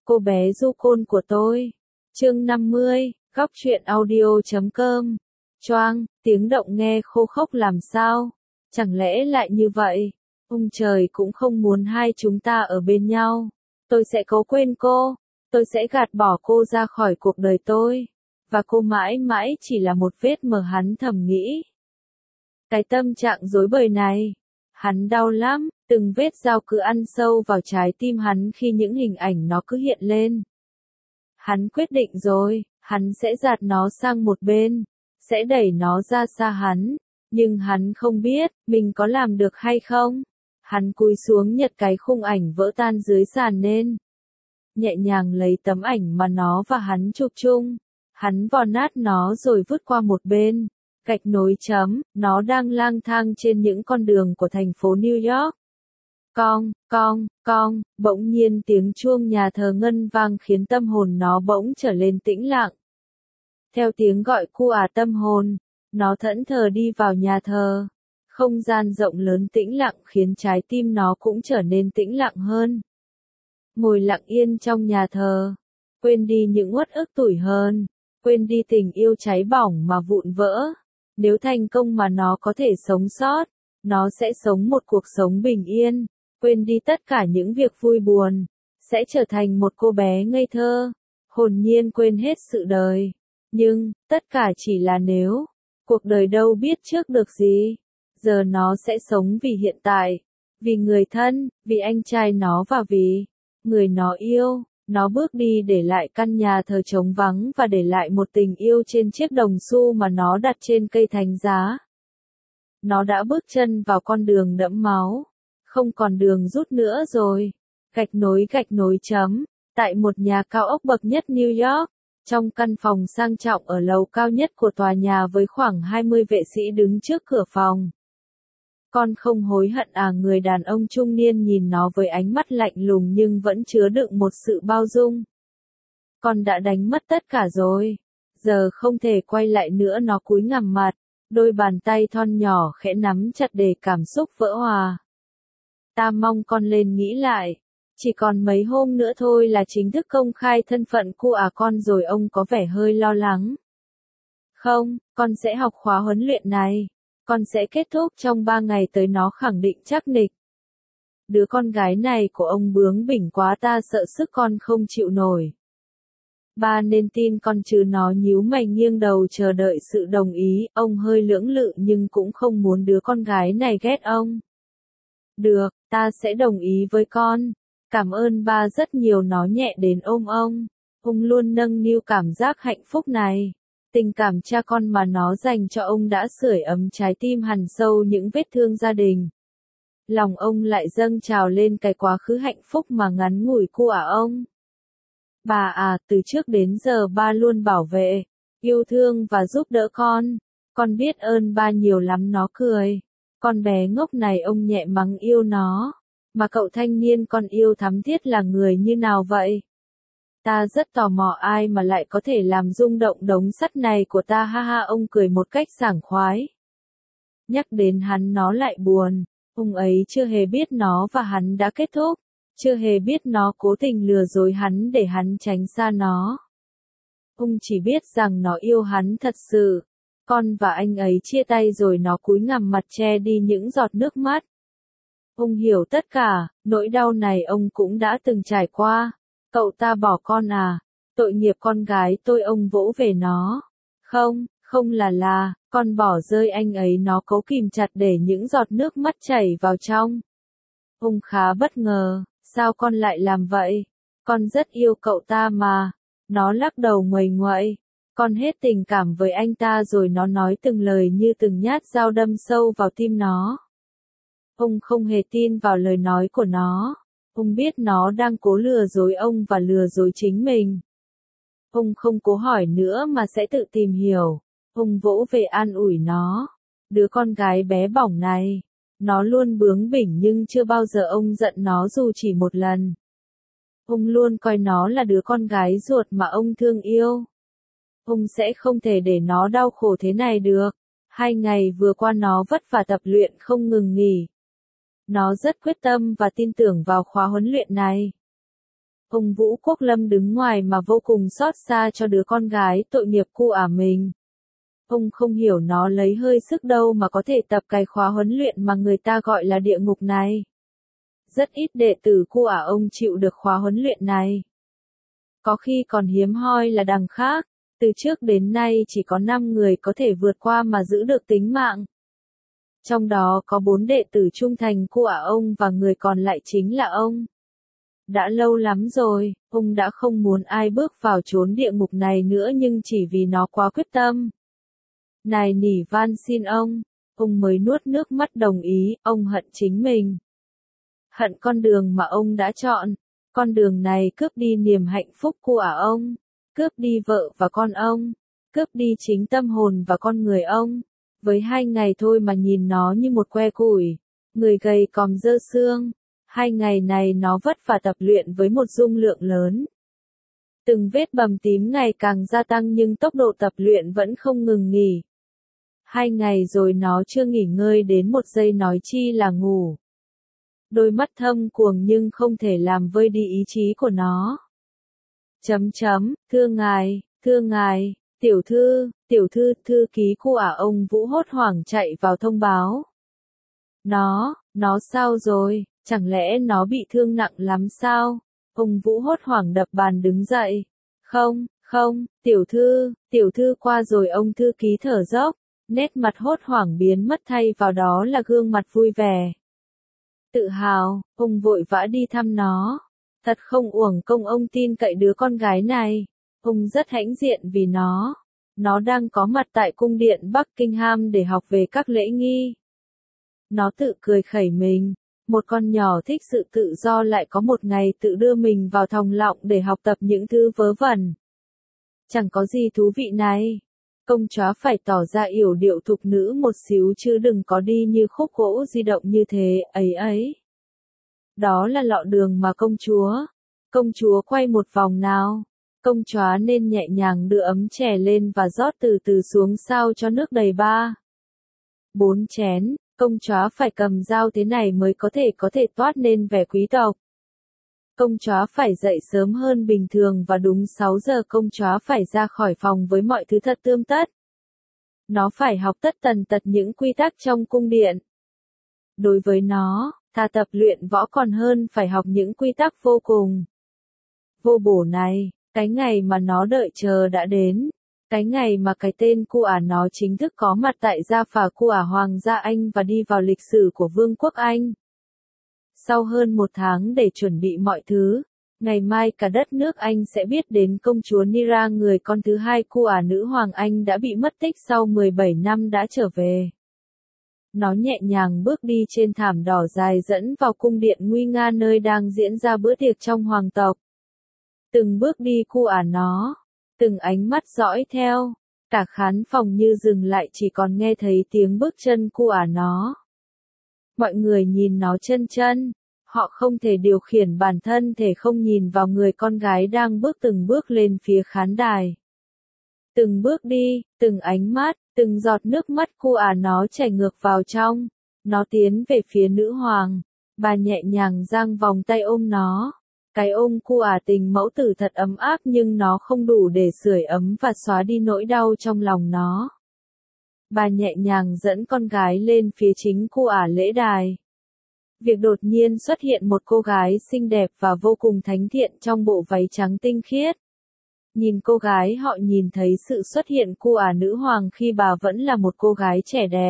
cô bé du côn của tôi. Chương 50, góc truyện audio.com. Choang, tiếng động nghe khô khốc làm sao? Chẳng lẽ lại như vậy? Ông trời cũng không muốn hai chúng ta ở bên nhau. Tôi sẽ cố quên cô. Tôi sẽ gạt bỏ cô ra khỏi cuộc đời tôi. Và cô mãi mãi chỉ là một vết mờ, hắn thầm nghĩ. Cái tâm trạng rối bời này. Hắn đau lắm, từng vết dao cứ ăn sâu vào trái tim hắn khi những hình ảnh nó cứ hiện lên. Hắn quyết định rồi, hắn sẽ gạt nó sang một bên, sẽ đẩy nó ra xa hắn, nhưng hắn không biết, mình có làm được hay không. Hắn cúi xuống nhặt cái khung ảnh vỡ tan dưới sàn lên. Nhẹ nhàng lấy tấm ảnh mà nó và hắn chụp chung. Hắn vò nát nó rồi vứt qua một bên. Gạch nối chấm, nó đang lang thang trên những con đường của thành phố New York. Cong, bỗng nhiên tiếng chuông nhà thờ ngân vang khiến tâm hồn nó bỗng trở lên tĩnh lặng. Theo tiếng gọi của tâm hồn, nó thẫn thờ đi vào nhà thờ. Không gian rộng lớn tĩnh lặng khiến trái tim nó cũng trở nên tĩnh lặng hơn. Ngồi lặng yên trong nhà thờ, quên đi những uất ức tủi hờn, quên đi tình yêu cháy bỏng mà vụn vỡ. Nếu thành công mà nó có thể sống sót, nó sẽ sống một cuộc sống bình yên, quên đi tất cả những việc vui buồn, sẽ trở thành một cô bé ngây thơ, hồn nhiên quên hết sự đời. Nhưng, tất cả chỉ là nếu, cuộc đời đâu biết trước được gì. Giờ nó sẽ sống vì hiện tại, vì người thân, vì anh trai nó và vì người nó yêu. Nó bước đi để lại căn nhà thờ trống vắng và để lại một tình yêu trên chiếc đồng xu mà nó đặt trên cây thánh giá. Nó đã bước chân vào con đường đẫm máu, không còn đường rút nữa rồi. Gạch nối chấm, tại một nhà cao ốc bậc nhất New York, trong căn phòng sang trọng ở lầu cao nhất của tòa nhà với khoảng 20 vệ sĩ đứng trước cửa phòng. Con không hối hận à? Người đàn ông trung niên nhìn nó với ánh mắt lạnh lùng nhưng vẫn chứa đựng một sự bao dung. Con đã đánh mất tất cả rồi. Giờ không thể quay lại nữa. Nó cúi gằm mặt. Đôi bàn tay thon nhỏ khẽ nắm chặt để cảm xúc vỡ hòa. Ta mong con lên nghĩ lại. Chỉ còn mấy hôm nữa thôi là chính thức công khai thân phận của con rồi. Ông có vẻ hơi lo lắng. Không, con sẽ học khóa huấn luyện này. Con sẽ kết thúc trong 3 ngày tới, nó khẳng định chắc nịch. Đứa con gái này của ông bướng bỉnh quá, ta sợ sức con không chịu nổi. Ba nên tin con chứ. Nó nhíu mày nghiêng đầu chờ đợi sự đồng ý. Ông hơi lưỡng lự nhưng cũng không muốn đứa con gái này ghét ông. Được, ta sẽ đồng ý với con. Cảm ơn ba rất nhiều. Nó nhẹ đến ôm ông. Ông luôn nâng niu cảm giác hạnh phúc này. Tình cảm cha con mà nó dành cho ông đã sưởi ấm trái tim hằn sâu những vết thương gia đình. Lòng ông lại dâng trào lên cái quá khứ hạnh phúc mà ngắn ngủi của ông. Bà à, từ trước đến giờ ba luôn bảo vệ, yêu thương và giúp đỡ con. Con biết ơn ba nhiều lắm. Nó cười. Con bé ngốc này, ông nhẹ mắng yêu nó. Mà cậu thanh niên con yêu thắm thiết là người như nào vậy? Ta rất tò mò ai mà lại có thể làm rung động đống sắt này của ta. Ha ha, ông cười một cách sảng khoái. Nhắc đến hắn nó lại buồn. Ông ấy chưa hề biết nó và hắn đã kết thúc. Chưa hề biết nó cố tình lừa dối hắn để hắn tránh xa nó. Ông chỉ biết rằng nó yêu hắn thật sự. Con và anh ấy chia tay rồi. Nó cúi gằm mặt che đi những giọt nước mắt. Ông hiểu tất cả, nỗi đau này ông cũng đã từng trải qua. Cậu ta bỏ con à? Tội nghiệp con gái tôi. Ông vỗ về nó. Không là, con bỏ rơi anh ấy. Nó cố kìm chặt để những giọt nước mắt chảy vào trong. Ông khá bất ngờ, sao con lại làm vậy? Con rất yêu cậu ta mà. Nó lắc đầu nguầy nguậy. Con hết tình cảm với anh ta rồi. Nó nói từng lời như từng nhát dao đâm sâu vào tim nó. Ông không hề tin vào lời nói của nó. Ông biết nó đang cố lừa dối ông và lừa dối chính mình. Ông không cố hỏi nữa mà sẽ tự tìm hiểu. Ông vỗ về an ủi nó. Đứa con gái bé bỏng này. Nó luôn bướng bỉnh nhưng chưa bao giờ ông giận nó dù chỉ một lần. Ông luôn coi nó là đứa con gái ruột mà ông thương yêu. Ông sẽ không thể để nó đau khổ thế này được. 2 ngày vừa qua nó vất vả tập luyện không ngừng nghỉ. Nó rất quyết tâm và tin tưởng vào khóa huấn luyện này. Ông Vũ Quốc Lâm đứng ngoài mà vô cùng xót xa cho đứa con gái tội nghiệp cu ả mình. Ông không hiểu nó lấy hơi sức đâu mà có thể tập cái khóa huấn luyện mà người ta gọi là địa ngục này. Rất ít đệ tử cu ả ông chịu được khóa huấn luyện này. Có khi còn hiếm hoi là đằng khác, từ trước đến nay chỉ có 5 người có thể vượt qua mà giữ được tính mạng. Trong đó có 4 đệ tử trung thành cu ả ông và người còn lại chính là ông. Đã lâu lắm rồi, ông đã không muốn ai bước vào chốn địa ngục này nữa nhưng chỉ vì nó quá quyết tâm. Này nỉ van xin ông mới nuốt nước mắt đồng ý, ông hận chính mình. Hận con đường mà ông đã chọn, con đường này cướp đi niềm hạnh phúc của ông, cướp đi vợ và con ông, cướp đi chính tâm hồn và con người ông. Với 2 ngày thôi mà nhìn nó như một que củi, người gầy còm dơ xương. 2 ngày này nó vất vả tập luyện với một dung lượng lớn. Từng vết bầm tím ngày càng gia tăng nhưng tốc độ tập luyện vẫn không ngừng nghỉ. 2 ngày rồi nó chưa nghỉ ngơi đến một giây nói chi là ngủ. Đôi mắt thâm cuồng nhưng không thể làm vơi đi ý chí của nó. Thưa ngài, tiểu thư, thư ký của ông Vũ hốt hoảng chạy vào thông báo. Nó sao rồi, chẳng lẽ nó bị thương nặng lắm sao? Ông Vũ hốt hoảng đập bàn đứng dậy. Không, tiểu thư qua rồi ông thư ký thở dốc, nét mặt hốt hoảng biến mất thay vào đó là gương mặt vui vẻ. Tự hào, ông vội vã đi thăm nó. Thật không uổng công ông tin cậy đứa con gái này. Ông rất hãnh diện vì nó đang có mặt tại cung điện Buckingham để học về các lễ nghi. Nó tự cười khẩy mình, một con nhỏ thích sự tự do lại có một ngày tự đưa mình vào thòng lọng để học tập những thứ vớ vẩn. Chẳng có gì thú vị này. Công chúa phải tỏ ra yểu điệu thục nữ một xíu chứ đừng có đi như khúc gỗ di động như thế, ấy. Đó là lọ đường mà công chúa quay một vòng nào. Công chúa nên nhẹ nhàng đưa ấm chè lên và rót từ từ xuống sao cho nước đầy 4 chén, công chúa phải cầm dao thế này mới có thể toát nên vẻ quý tộc. Công chúa phải dậy sớm hơn bình thường và đúng 6 giờ công chúa phải ra khỏi phòng với mọi thứ thật tươm tất. Nó phải học tất tần tật những quy tắc trong cung điện. Đối với nó, thà tập luyện võ còn hơn phải học những quy tắc vô cùng vô bổ này. Cái ngày mà nó đợi chờ đã đến. Cái ngày mà cái tên cu ả nó chính thức có mặt tại gia phả cu ả Hoàng gia Anh và đi vào lịch sử của Vương quốc Anh. Sau hơn 1 tháng để chuẩn bị mọi thứ, ngày mai cả đất nước Anh sẽ biết đến công chúa Nira, người con thứ 2 cu ả nữ hoàng Anh đã bị mất tích sau 17 năm đã trở về. Nó nhẹ nhàng bước đi trên thảm đỏ dài dẫn vào cung điện nguy nga nơi đang diễn ra bữa tiệc trong hoàng tộc. Từng bước đi cu ả nó, từng ánh mắt dõi theo, cả khán phòng như dừng lại chỉ còn nghe thấy tiếng bước chân cu ả nó. Mọi người nhìn nó chân, họ không thể điều khiển bản thân thể không nhìn vào người con gái đang từng bước lên phía khán đài. Từng bước đi, từng ánh mắt, từng giọt nước mắt cu ả nó chảy ngược vào trong. Nó tiến về phía nữ hoàng, bà nhẹ nhàng giang vòng tay ôm nó. Cái ôm cu ả tình mẫu tử thật ấm áp nhưng nó không đủ để sưởi ấm và xóa đi nỗi đau trong lòng nó. Bà nhẹ nhàng dẫn con gái lên phía chính cu ả lễ đài. Việc đột nhiên xuất hiện một cô gái xinh đẹp và vô cùng thánh thiện trong bộ váy trắng tinh khiết. Nhìn cô gái họ nhìn thấy sự xuất hiện cu ả nữ hoàng khi bà vẫn là một cô gái trẻ đẹp.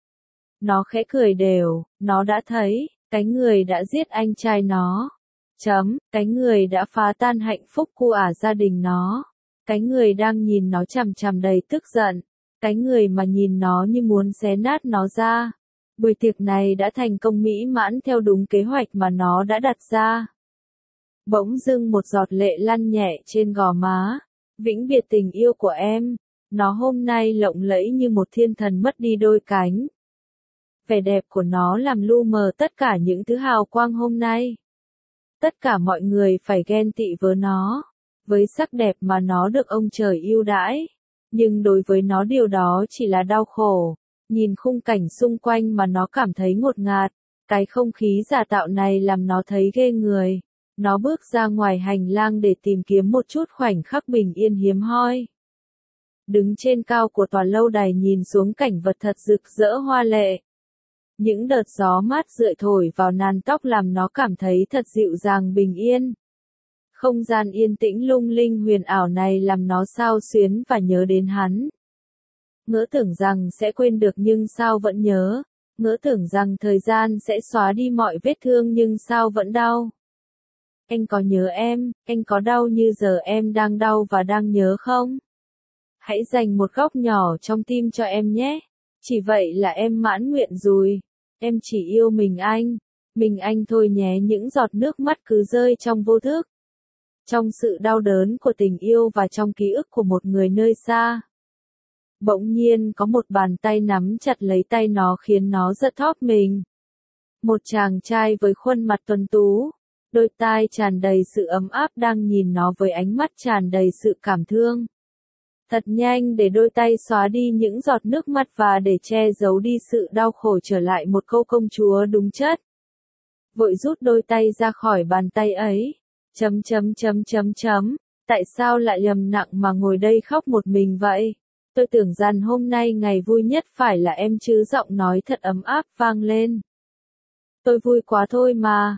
Nó khẽ cười đều, nó đã thấy, cái người đã giết anh trai nó. Cái người đã phá tan hạnh phúc cu ả gia đình nó. Cái người đang nhìn nó chằm chằm đầy tức giận. Cái người mà nhìn nó như muốn xé nát nó ra. Buổi tiệc này đã thành công mỹ mãn theo đúng kế hoạch mà nó đã đặt ra. Bỗng dưng một giọt lệ lăn nhẹ trên gò má. Vĩnh biệt tình yêu của em. Nó hôm nay lộng lẫy như một thiên thần mất đi đôi cánh. Vẻ đẹp của nó làm lu mờ tất cả những thứ hào quang hôm nay. Tất cả mọi người phải ghen tị với nó, với sắc đẹp mà nó được ông trời ưu đãi. Nhưng đối với nó điều đó chỉ là đau khổ. Nhìn khung cảnh xung quanh mà nó cảm thấy ngột ngạt. Cái không khí giả tạo này làm nó thấy ghê người. Nó bước ra ngoài hành lang để tìm kiếm một chút khoảnh khắc bình yên hiếm hoi. Đứng trên cao của tòa lâu đài nhìn xuống cảnh vật thật rực rỡ hoa lệ. Những đợt gió mát rượi thổi vào nàn tóc làm nó cảm thấy thật dịu dàng bình yên. Không gian yên tĩnh lung linh huyền ảo này làm nó xao xuyến và nhớ đến hắn. Ngỡ tưởng rằng sẽ quên được nhưng sao vẫn nhớ, ngỡ tưởng rằng thời gian sẽ xóa đi mọi vết thương nhưng sao vẫn đau. Anh có nhớ em, anh có đau như giờ em đang đau và đang nhớ không? Hãy dành một góc nhỏ trong tim cho em nhé. Chỉ vậy là em mãn nguyện rồi. Em chỉ yêu mình anh thôi nhé. Những giọt nước mắt cứ rơi trong vô thức. Trong sự đau đớn của tình yêu và trong ký ức của một người nơi xa. Bỗng nhiên có một bàn tay nắm chặt lấy tay nó khiến nó giật thót mình. Một chàng trai với khuôn mặt tuấn tú, đôi tai tràn đầy sự ấm áp đang nhìn nó với ánh mắt tràn đầy sự cảm thương. Thật nhanh để đôi tay xóa đi những giọt nước mắt và để che giấu đi sự đau khổ trở lại một câu công chúa đúng chất. Vội rút đôi tay ra khỏi bàn tay ấy. Tại sao lại lầm nặng mà ngồi đây khóc một mình vậy? Tôi tưởng rằng hôm nay ngày vui nhất phải là em chứ, giọng nói thật ấm áp vang lên. Tôi vui quá thôi mà.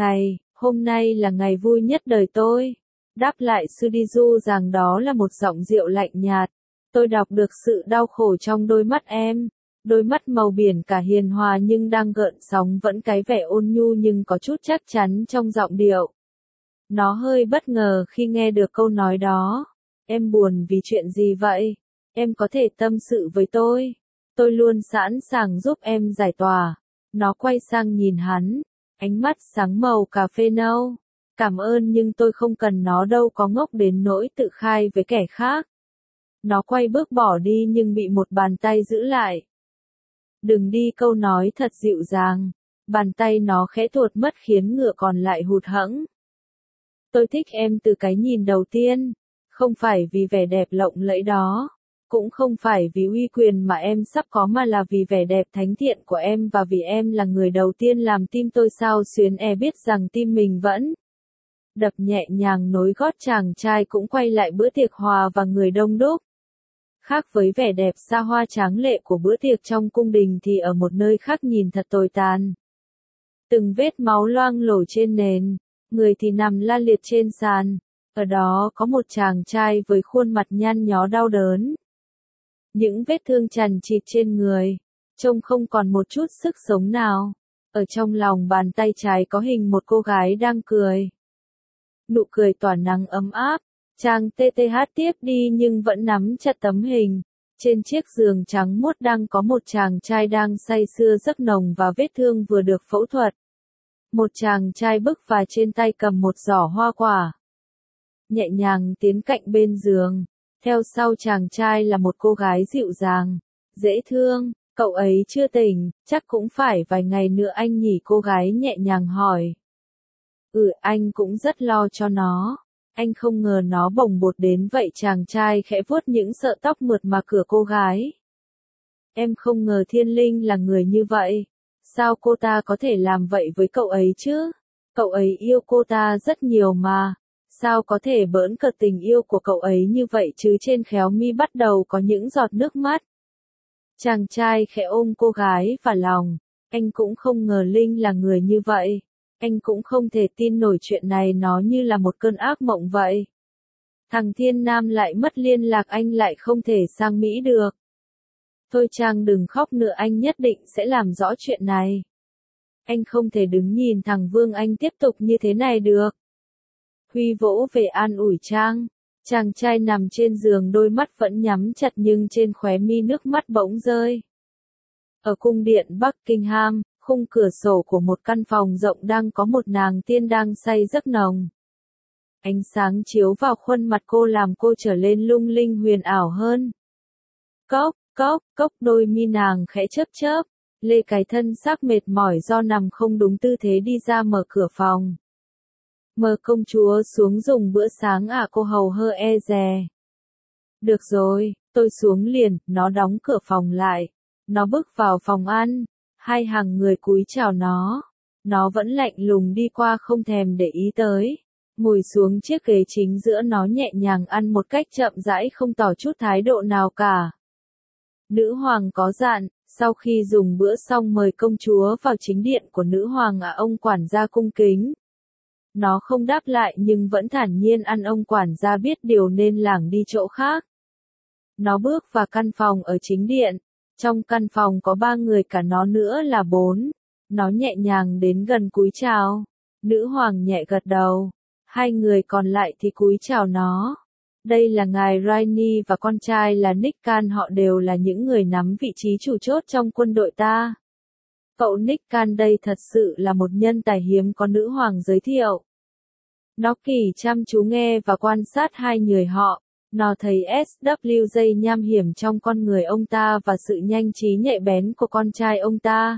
Hôm nay là ngày vui nhất đời tôi. Đáp lại Sudizu rằng đó là một giọng rượu lạnh nhạt. Tôi đọc được sự đau khổ trong đôi mắt em. Đôi mắt màu biển cả hiền hòa nhưng đang gợn sóng vẫn cái vẻ ôn nhu nhưng có chút chắc chắn trong giọng điệu. Nó hơi bất ngờ khi nghe được câu nói đó. Em buồn vì chuyện gì vậy? Em có thể tâm sự với tôi. Tôi luôn sẵn sàng giúp em giải tỏa. Nó quay sang nhìn hắn. Ánh mắt sáng màu cà phê nâu. Cảm ơn nhưng tôi không cần nó đâu, có ngốc đến nỗi tự khai với kẻ khác. Nó quay bước bỏ đi nhưng bị một bàn tay giữ lại. Đừng đi, câu nói thật dịu dàng. Bàn tay nó khẽ tuột mất khiến ngựa còn lại hụt hẫng. Tôi thích em từ cái nhìn đầu tiên. Không phải vì vẻ đẹp lộng lẫy đó. Cũng không phải vì uy quyền mà em sắp có mà là vì vẻ đẹp thánh thiện của em và vì em là người đầu tiên làm tim tôi xao xuyến. Biết rằng tim mình vẫn đập nhẹ nhàng. Nối gót chàng trai cũng quay lại bữa tiệc hòa và người đông đúc. Khác với vẻ đẹp xa hoa tráng lệ của bữa tiệc trong cung đình thì ở một nơi khác nhìn thật tồi tàn. Từng vết máu loang lổ trên nền, người thì nằm la liệt trên sàn. Ở đó có một chàng trai với khuôn mặt nhăn nhó đau đớn. Những vết thương chằng chịt trên người, trông không còn một chút sức sống nào. Ở trong lòng bàn tay trái có hình một cô gái đang cười. Nụ cười tỏa nắng ấm áp. Chàng TTH tiếp đi nhưng vẫn nắm chặt tấm hình. Trên chiếc giường trắng muốt đang có một chàng trai đang say sưa giấc nồng và vết thương vừa được phẫu thuật. Một chàng trai bước và trên tay cầm một giỏ hoa quả. Nhẹ nhàng tiến cạnh bên giường. Theo sau chàng trai là một cô gái dịu dàng, dễ thương. Cậu ấy chưa tỉnh, chắc cũng phải vài ngày nữa anh nhỉ, cô gái nhẹ nhàng hỏi. Anh cũng rất lo cho nó. Anh không ngờ nó bồng bột đến vậy. Chàng trai khẽ vuốt những sợi tóc mượt mà của cô gái. Em không ngờ Thiên Linh là người như vậy. Sao cô ta có thể làm vậy với cậu ấy chứ? Cậu ấy yêu cô ta rất nhiều mà. Sao có thể bỡn cợt tình yêu của cậu ấy như vậy chứ? Trên khéo mi bắt đầu có những giọt nước mắt. Chàng trai khẽ ôm cô gái vào lòng. Anh cũng không ngờ Linh là người như vậy. Anh cũng không thể tin nổi chuyện này, nó như là một cơn ác mộng vậy. Thằng Thiên Nam lại mất liên lạc, anh lại không thể sang Mỹ được. Thôi Trang đừng khóc nữa, anh nhất định sẽ làm rõ chuyện này. Anh không thể đứng nhìn thằng Vương Anh tiếp tục như thế này được. Huy vỗ về an ủi Trang. Chàng trai nằm trên giường, đôi mắt vẫn nhắm chặt nhưng trên khóe mi nước mắt bỗng rơi. Ở cung điện Buckingham, khung cửa sổ của một căn phòng rộng đang có một nàng tiên đang say giấc nồng. Ánh sáng chiếu vào khuôn mặt cô làm cô trở lên lung linh huyền ảo hơn. Cốc, đôi mi nàng khẽ chớp chớp, lê cái thân xác mệt mỏi do nằm không đúng tư thế đi ra mở cửa phòng. Mời công chúa xuống dùng bữa sáng à? Cô hầu hơ e dè. Được rồi, tôi xuống liền. Nó đóng cửa phòng lại. Nó bước vào phòng ăn. Hai hàng người cúi chào nó. Nó vẫn lạnh lùng đi qua không thèm để ý tới. Ngồi xuống chiếc ghế chính giữa, nó nhẹ nhàng ăn một cách chậm rãi, không tỏ chút thái độ nào cả. Nữ hoàng có dặn, sau khi dùng bữa xong mời công chúa vào chính điện của nữ hoàng ông quản gia cung kính. Nó không đáp lại nhưng vẫn thản nhiên ăn. Ông quản gia biết điều nên lảng đi chỗ khác. Nó bước vào căn phòng ở chính điện. Trong căn phòng có 3 người, cả nó nữa là 4. Nó nhẹ nhàng đến gần cúi chào. Nữ hoàng nhẹ gật đầu. 2 người còn lại thì cúi chào nó. Đây là ngài Rainy và con trai là Nick Khan, họ đều là những người nắm vị trí chủ chốt trong quân đội ta. Cậu Nick Khan đây thật sự là một nhân tài hiếm có, nữ hoàng giới thiệu. Nó kỳ chăm chú nghe và quan sát 2 người họ. Nó thấy SWJ nham hiểm trong con người ông ta và sự nhanh trí nhạy bén của con trai ông ta.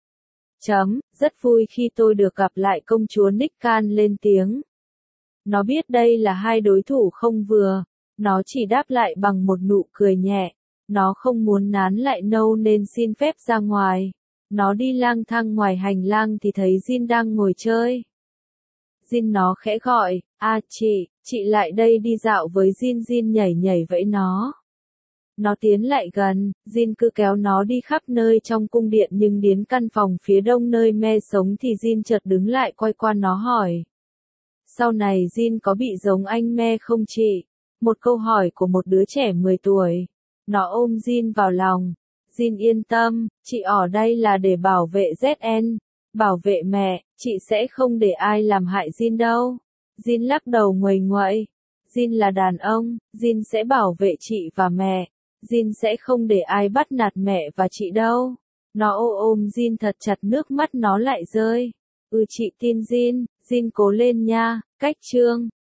Rất vui khi tôi được gặp lại, công chúa Nick Khan lên tiếng. Nó biết đây là 2 đối thủ không vừa. Nó chỉ đáp lại bằng một nụ cười nhẹ. Nó không muốn nán lại lâu nên xin phép ra ngoài. Nó đi lang thang ngoài hành lang thì thấy Jin đang ngồi chơi. Jin, nó khẽ gọi, chị lại đây đi dạo với Jin. Jin nhảy nhảy vẫy nó. Nó tiến lại gần, Jin cứ kéo nó đi khắp nơi trong cung điện, nhưng đến căn phòng phía đông nơi Me sống thì Jin chợt đứng lại, quay qua nó hỏi. Sau này Jin có bị giống anh Me không chị? Một câu hỏi của một đứa trẻ 10 tuổi. Nó ôm Jin vào lòng. Jin yên tâm, chị ở đây là để bảo vệ ZN, bảo vệ mẹ, chị sẽ không để ai làm hại Jin đâu. Jin lắc đầu nguầy nguậy. Jin là đàn ông, Jin sẽ bảo vệ chị và mẹ. Jin sẽ không để ai bắt nạt mẹ và chị đâu. Nó ôm Jin thật chặt, nước mắt nó lại rơi. Chị tin Jin, Jin cố lên nha. Cách chương